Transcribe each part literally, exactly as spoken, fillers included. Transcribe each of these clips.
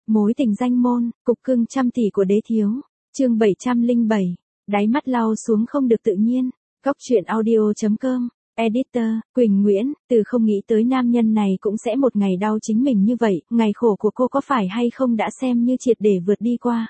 Mối tình danh môn, cục cưng trăm tỷ của đế thiếu. Chương bảy trăm lẻ bảy. Đáy mắt lau xuống không được tự nhiên. Góc truyện audio chấm com. Editor, Quỳnh Nguyễn, từ không nghĩ tới nam nhân này cũng sẽ một ngày đau chính mình như vậy, ngày khổ của cô có phải hay không đã xem như triệt để vượt đi qua.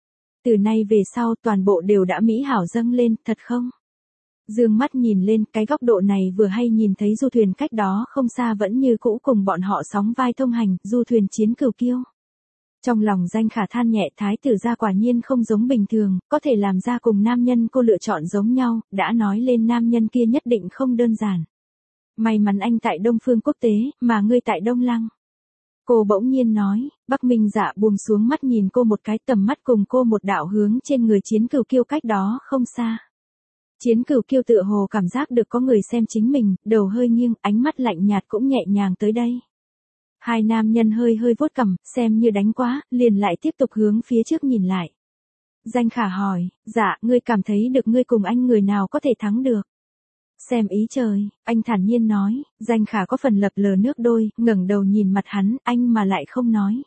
Từ nay về sau toàn bộ đều đã mỹ hảo dâng lên, thật không? Dương mắt nhìn lên, cái góc độ này vừa hay nhìn thấy du thuyền cách đó không xa vẫn như cũ cùng bọn họ sóng vai thông hành, du thuyền chiến cửu kiêu. Trong lòng Danh Khả than nhẹ, thái tử gia quả nhiên không giống bình thường, có thể làm ra cùng nam nhân cô lựa chọn giống nhau, đã nói lên nam nhân kia nhất định không đơn giản. May mắn anh tại Đông Phương Quốc tế, mà ngươi tại Đông Lăng. Cô bỗng nhiên nói. Bắc Minh Dạ buông xuống mắt nhìn cô một cái, tầm mắt cùng cô một đạo hướng trên người chiến cửu kiêu cách đó không xa. Chiến cửu kiêu tựa hồ cảm giác được có người xem chính mình, đầu hơi nghiêng, ánh mắt lạnh nhạt cũng nhẹ nhàng tới đây. Hai nam nhân hơi hơi vuốt cằm, xem như đánh quá, liền lại tiếp tục hướng phía trước nhìn lại. Danh Khả hỏi, dạ, ngươi cảm thấy được ngươi cùng anh người nào có thể thắng được? Xem ý trời, anh thản nhiên nói. Danh Khả có phần lập lờ nước đôi, ngẩng đầu nhìn mặt hắn, anh mà lại không nói.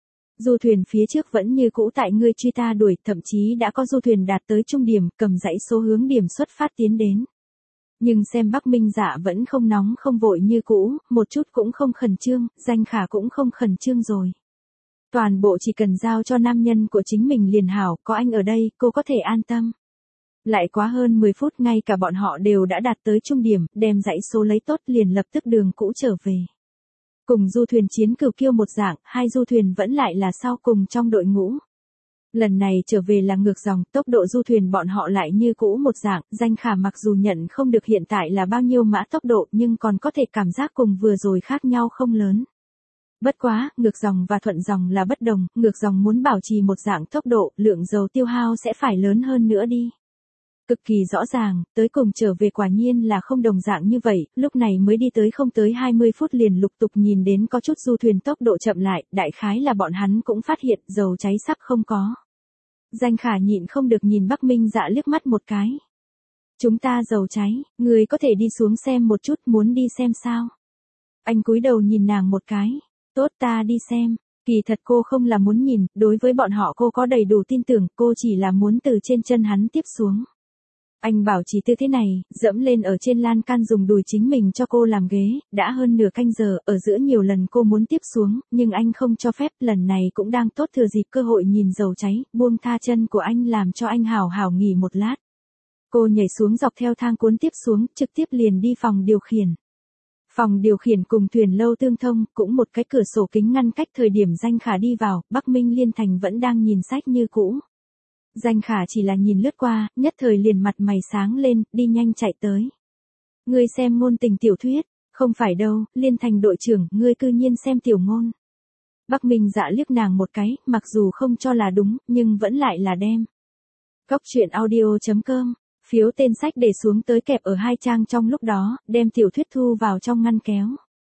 Du thuyền phía trước vẫn như cũ tại ngươi truy ta đuổi, thậm chí đã có du thuyền đạt tới trung điểm, cầm dãy số hướng điểm xuất phát tiến đến. Nhưng xem Bắc Minh Dạ vẫn không nóng không vội như cũ, một chút cũng không khẩn trương, Danh Khả cũng không khẩn trương rồi. Toàn bộ chỉ cần giao cho nam nhân của chính mình liền hảo, có anh ở đây, cô có thể an tâm. Lại quá hơn mười phút ngay cả bọn họ đều đã đạt tới trung điểm, đem dãy số lấy tốt liền lập tức đường cũ trở về. Cùng du thuyền chiến cửu kiêu một dạng, hai du thuyền vẫn lại là sau cùng trong đội ngũ. Lần này trở về là ngược dòng, tốc độ du thuyền bọn họ lại như cũ một dạng, Danh Khả mặc dù nhận không được hiện tại là bao nhiêu mã tốc độ nhưng còn có thể cảm giác cùng vừa rồi khác nhau không lớn. Bất quá, ngược dòng và thuận dòng là bất đồng, ngược dòng muốn bảo trì một dạng tốc độ, lượng dầu tiêu hao sẽ phải lớn hơn nữa đi. Cực kỳ rõ ràng, tới cùng trở về quả nhiên là không đồng dạng như vậy, lúc này mới đi tới không tới hai mươi phút liền lục tục nhìn đến có chút du thuyền tốc độ chậm lại, đại khái là bọn hắn cũng phát hiện dầu cháy sắp không có. Danh Khả nhịn không được nhìn Bắc Minh Dạ liếc mắt một cái. Chúng ta dầu cháy, người có thể đi xuống xem một chút, muốn đi xem sao? Anh cúi đầu nhìn nàng một cái. Tốt, ta đi xem. Kỳ thật cô không là muốn nhìn, đối với bọn họ cô có đầy đủ tin tưởng, cô chỉ là muốn từ trên chân hắn tiếp xuống. Anh bảo chỉ tư thế này, dẫm lên ở trên lan can dùng đùi chính mình cho cô làm ghế, đã hơn nửa canh giờ, ở giữa nhiều lần cô muốn tiếp xuống, nhưng anh không cho phép, lần này cũng đang tốt thừa dịp cơ hội nhìn dầu cháy, buông tha chân của anh làm cho anh hào hào nghỉ một lát. Cô nhảy xuống dọc theo thang cuốn tiếp xuống, trực tiếp liền đi phòng điều khiển. Phòng điều khiển cùng thuyền lâu tương thông, cũng một cái cửa sổ kính ngăn cách thời điểm Danh Khả đi vào, Bắc Minh Liên Thành vẫn đang nhìn sách như cũ. Danh Khả chỉ là nhìn lướt qua, nhất thời liền mặt mày sáng lên, đi nhanh chạy tới. Ngươi xem ngôn tình tiểu thuyết, không phải đâu, Liên Thành đội trưởng, ngươi cư nhiên xem tiểu ngôn. Bắc Minh Dạ liếc nàng một cái, mặc dù không cho là đúng, nhưng vẫn lại là đem. Góc truyện audio chấm com, phiếu tên sách để xuống tới kẹp ở hai trang trong lúc đó, đem tiểu thuyết thu vào trong ngăn kéo.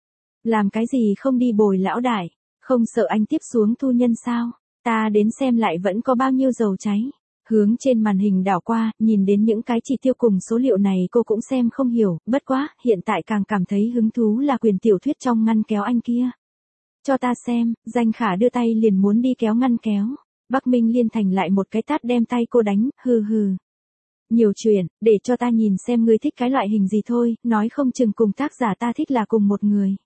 Làm cái gì không đi bồi lão đại, không sợ anh tiếp xuống thu nhân sao? Ta đến xem lại vẫn có bao nhiêu dầu cháy. Hướng trên màn hình đảo qua, nhìn đến những cái chỉ tiêu cùng số liệu này cô cũng xem không hiểu, bất quá, hiện tại càng cảm thấy hứng thú là quyền tiểu thuyết trong ngăn kéo anh kia. Cho ta xem, Danh Khả đưa tay liền muốn đi kéo ngăn kéo. Bắc Minh Liên Thành lại một cái tát đem tay cô đánh, hừ hừ. Nhiều chuyện, để cho ta nhìn xem ngươi thích cái loại hình gì thôi, nói không chừng cùng tác giả ta thích là cùng một người.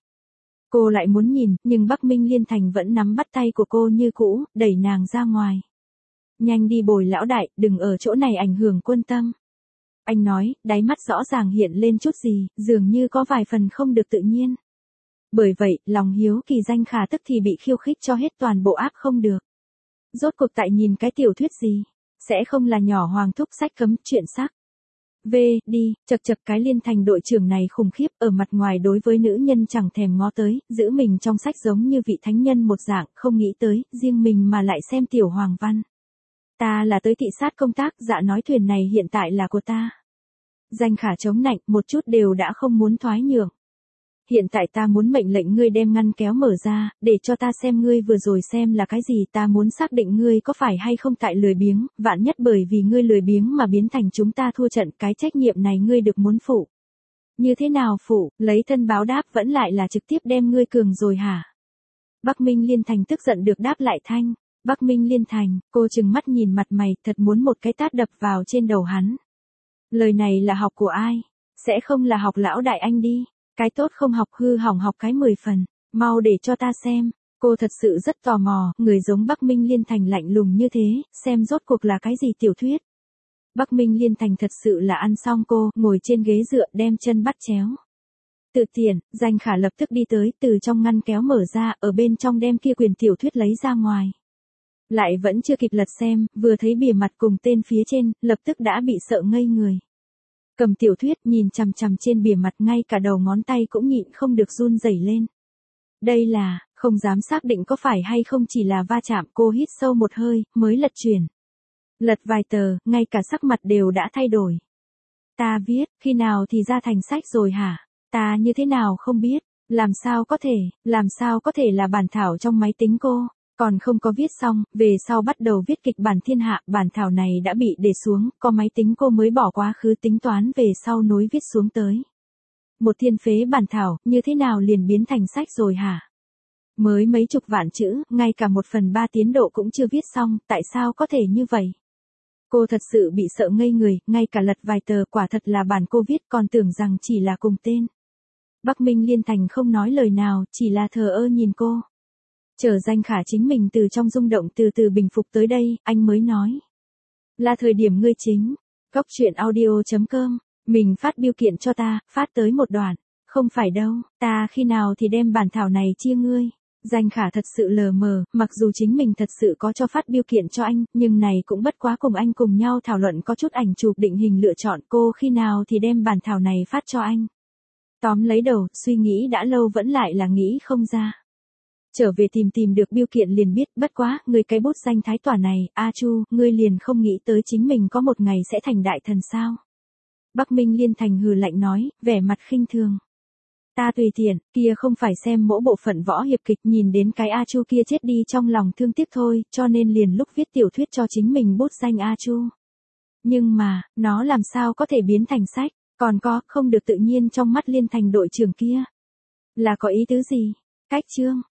Cô lại muốn nhìn, nhưng Bắc Minh Liên Thành vẫn nắm bắt tay của cô như cũ, đẩy nàng ra ngoài. Nhanh đi bồi lão đại, đừng ở chỗ này ảnh hưởng quân tâm. Anh nói, đáy mắt rõ ràng hiện lên chút gì, dường như có vài phần không được tự nhiên. Bởi vậy, lòng hiếu kỳ Danh Khả tức thì bị khiêu khích cho hết toàn bộ áp không được. Rốt cuộc tại nhìn cái tiểu thuyết gì? Sẽ không là nhỏ hoàng thúc sách cấm chuyện sắc. V, đi, chật chật cái Liên Thành đội trưởng này khủng khiếp, ở mặt ngoài đối với nữ nhân chẳng thèm ngó tới, giữ mình trong sách giống như vị thánh nhân một dạng, không nghĩ tới, riêng mình mà lại xem tiểu hoàng văn. Ta là tới thị sát công tác, dạ nói thuyền này hiện tại là của ta. Danh Khả chống nạnh, một chút đều đã không muốn thoái nhượng. Hiện tại ta muốn mệnh lệnh ngươi đem ngăn kéo mở ra, để cho ta xem ngươi vừa rồi xem là cái gì, ta muốn xác định ngươi có phải hay không tại lười biếng, vạn nhất bởi vì ngươi lười biếng mà biến thành chúng ta thua trận, cái trách nhiệm này ngươi được muốn phụ. Như thế nào phụ, lấy thân báo đáp vẫn lại là trực tiếp đem ngươi cường rồi hả? Bắc Minh Liên Thành tức giận được đáp lại thanh. Bắc Minh Liên Thành, cô trừng mắt nhìn mặt mày, thật muốn một cái tát đập vào trên đầu hắn. Lời này là học của ai? Sẽ không là học lão đại anh đi. Cái tốt không học hư hỏng học cái mười phần. Mau để cho ta xem. Cô thật sự rất tò mò, người giống Bắc Minh Liên Thành lạnh lùng như thế, xem rốt cuộc là cái gì tiểu thuyết. Bắc Minh Liên Thành thật sự là ăn xong cô, ngồi trên ghế dựa đem chân bắt chéo. Tự tiện, Danh Khả lập tức đi tới, từ trong ngăn kéo mở ra, ở bên trong đem kia quyền tiểu thuyết lấy ra ngoài. Lại vẫn chưa kịp lật xem, vừa thấy bìa mặt cùng tên phía trên, lập tức đã bị sợ ngây người. Cầm tiểu thuyết nhìn chằm chằm trên bìa mặt, ngay cả đầu ngón tay cũng nhịn không được run rẩy lên. Đây là, không dám xác định có phải hay không chỉ là va chạm, cô hít sâu một hơi, mới lật chuyển. Lật vài tờ, ngay cả sắc mặt đều đã thay đổi. Ta viết, khi nào thì ra thành sách rồi hả? Ta như thế nào không biết, làm sao có thể, làm sao có thể là bản thảo trong máy tính cô, còn không có viết xong, về sau bắt đầu viết kịch bản thiên hạ, bản thảo này đã bị để xuống, có máy tính cô mới bỏ quá khứ tính toán về sau nối viết xuống tới. Một thiên phế bản thảo, như thế nào liền biến thành sách rồi hả? Mới mấy chục vạn chữ, ngay cả một phần ba tiến độ cũng chưa viết xong, tại sao có thể như vậy? Cô thật sự bị sợ ngây người, ngay cả lật vài tờ quả thật là bản cô viết, còn tưởng rằng chỉ là cùng tên. Bắc Minh Liên Thành không nói lời nào, chỉ là thờ ơ nhìn cô. Chờ Danh Khả chính mình từ trong rung động từ từ bình phục tới đây, anh mới nói. Là thời điểm ngươi chính. Góc truyện audio chấm com, mình phát biêu kiện cho ta, phát tới một đoạn. Không phải đâu, ta khi nào thì đem bản thảo này chia ngươi. Danh Khả thật sự lờ mờ, mặc dù chính mình thật sự có cho phát biêu kiện cho anh, nhưng này cũng bất quá cùng anh cùng nhau thảo luận có chút ảnh chụp định hình lựa chọn, cô khi nào thì đem bản thảo này phát cho anh. Tóm lấy đầu, suy nghĩ đã lâu vẫn lại là nghĩ không ra. Trở về tìm tìm được biêu kiện liền biết, bất quá, người cái bút danh thái tỏa này, A Chu, ngươi liền không nghĩ tới chính mình có một ngày sẽ thành đại thần sao. Bắc Minh Liên Thành hừ lạnh nói, vẻ mặt khinh thường. Ta tùy tiện, kia không phải xem mỗi bộ phận võ hiệp kịch, nhìn đến cái A Chu kia chết đi trong lòng thương tiếc thôi, cho nên liền lúc viết tiểu thuyết cho chính mình bút danh A Chu. Nhưng mà, nó làm sao có thể biến thành sách, còn có, không được tự nhiên trong mắt Liên Thành đội trưởng kia. Là có ý tứ gì? Cách chương,